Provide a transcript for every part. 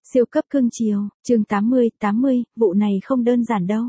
Siêu cấp cưng chiều, chương 80, vụ này không đơn giản đâu.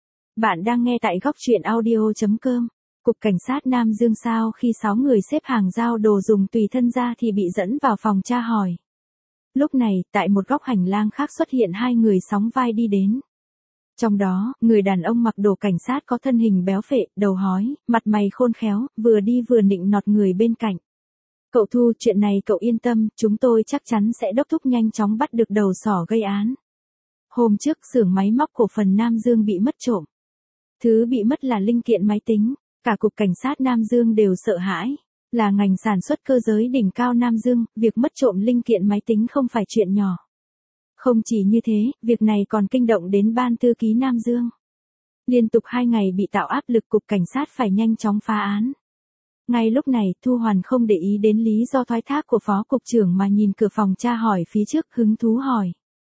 Bạn đang nghe tại góc truyện audio.com. Cục Cảnh sát Nam Dương sao khi 6 người xếp hàng giao đồ dùng tùy thân ra thì bị dẫn vào phòng tra hỏi. Lúc này, tại một góc hành lang khác xuất hiện hai người sóng vai đi đến. Trong đó, người đàn ông mặc đồ cảnh sát có thân hình béo phệ, đầu hói, mặt mày khôn khéo, vừa đi vừa nịnh nọt người bên cạnh. Cậu Thu, chuyện này cậu yên tâm, chúng tôi chắc chắn sẽ đốc thúc nhanh chóng bắt được đầu sỏ gây án. Hôm trước xưởng máy móc cổ phần Nam Dương bị mất trộm. Thứ bị mất là linh kiện máy tính, cả cục cảnh sát Nam Dương đều sợ hãi. Là ngành sản xuất cơ giới đỉnh cao Nam Dương, việc mất trộm linh kiện máy tính không phải chuyện nhỏ. Không chỉ như thế, việc này còn kinh động đến ban thư ký Nam Dương. Liên tục 2 ngày bị tạo áp lực cục cảnh sát phải nhanh chóng phá án. Ngay lúc này, Thu Hoàn không để ý đến lý do thoái thác của phó cục trưởng mà nhìn cửa phòng tra hỏi phía trước hứng thú hỏi.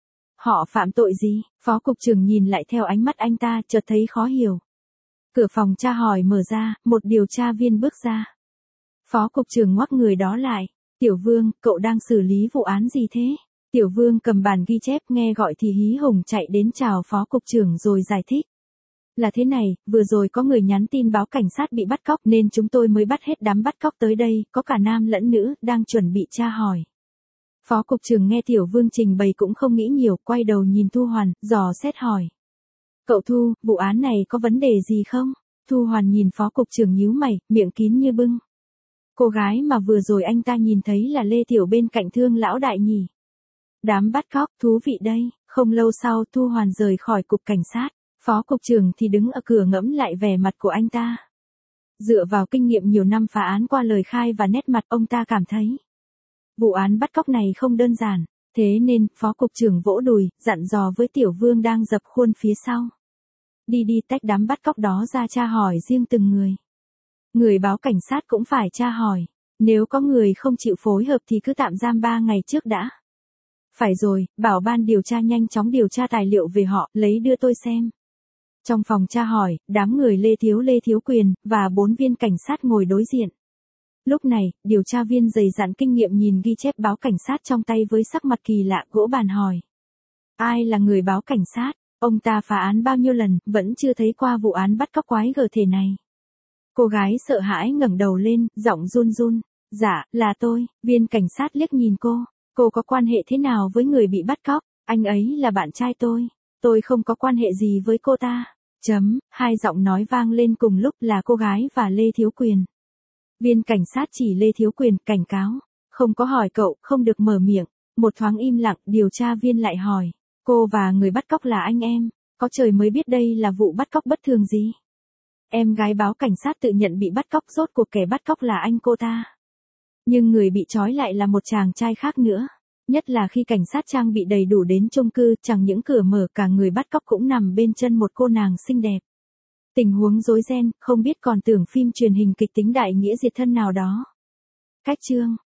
Họ phạm tội gì? Phó cục trưởng nhìn lại theo ánh mắt anh ta chợt thấy khó hiểu. Cửa phòng tra hỏi mở ra, một điều tra viên bước ra. Phó cục trưởng ngoắc người đó lại. Tiểu Vương, cậu đang xử lý vụ án gì thế? Tiểu Vương cầm bàn ghi chép nghe gọi thì hí hùng chạy đến chào phó cục trưởng rồi giải thích. Là thế này, vừa rồi có người nhắn tin báo cảnh sát bị bắt cóc nên chúng tôi mới bắt hết đám bắt cóc tới đây, có cả nam lẫn nữ, đang chuẩn bị tra hỏi. Phó cục trưởng nghe Tiểu Vương trình bày cũng không nghĩ nhiều, quay đầu nhìn Thu Hoàn, dò xét hỏi. Cậu Thu, vụ án này có vấn đề gì không? Thu Hoàn nhìn phó cục trưởng nhíu mày, miệng kín như bưng. Cô gái mà vừa rồi anh ta nhìn thấy là Lê Tiểu bên cạnh Thương lão đại nhỉ? Đám bắt cóc, thú vị đây. Không lâu sau Thu Hoàn rời khỏi cục cảnh sát. Phó cục trưởng thì đứng ở cửa ngẫm lại vẻ mặt của anh ta. Dựa vào kinh nghiệm nhiều năm phá án qua lời khai và nét mặt ông ta cảm thấy. Vụ án bắt cóc này không đơn giản, thế nên phó cục trưởng vỗ đùi, dặn dò với Tiểu Vương đang dập khuôn phía sau. Đi tách đám bắt cóc đó ra tra hỏi riêng từng người. Người báo cảnh sát cũng phải tra hỏi, nếu có người không chịu phối hợp thì cứ tạm giam 3 ngày trước đã. Phải rồi, bảo ban điều tra nhanh chóng điều tra tài liệu về họ, lấy đưa tôi xem. Trong phòng tra hỏi, đám người Lê Thiếu Quyền, và 4 viên cảnh sát ngồi đối diện. Lúc này, điều tra viên dày dặn kinh nghiệm nhìn ghi chép báo cảnh sát trong tay với sắc mặt kỳ lạ gỗ bàn hỏi. Ai là người báo cảnh sát? Ông ta phá án bao nhiêu lần, vẫn chưa thấy qua vụ án bắt cóc quái gở thể này. Cô gái sợ hãi ngẩng đầu lên, giọng run run. Dạ, là tôi. Viên cảnh sát liếc nhìn cô. Cô có quan hệ thế nào với người bị bắt cóc? Anh ấy là bạn trai tôi. Tôi không có quan hệ gì với cô ta. Hai giọng nói vang lên cùng lúc là cô gái và Lê Thiếu Quyền. Viên cảnh sát chỉ Lê Thiếu Quyền cảnh cáo. Không có hỏi cậu, không được mở miệng. Một thoáng im lặng, điều tra viên lại hỏi. Cô và người bắt cóc là anh em. Có trời mới biết đây là vụ bắt cóc bất thường gì. Em gái báo cảnh sát tự nhận bị bắt cóc, rốt cuộc kẻ bắt cóc là anh cô ta. Nhưng người bị trói lại là một chàng trai khác nữa. Nhất là khi cảnh sát trang bị đầy đủ đến chung cư, chẳng những cửa mở cả người bắt cóc cũng nằm bên chân một cô nàng xinh đẹp. Tình huống rối ren, không biết còn tưởng phim truyền hình kịch tính đại nghĩa diệt thân nào đó. Cách chương.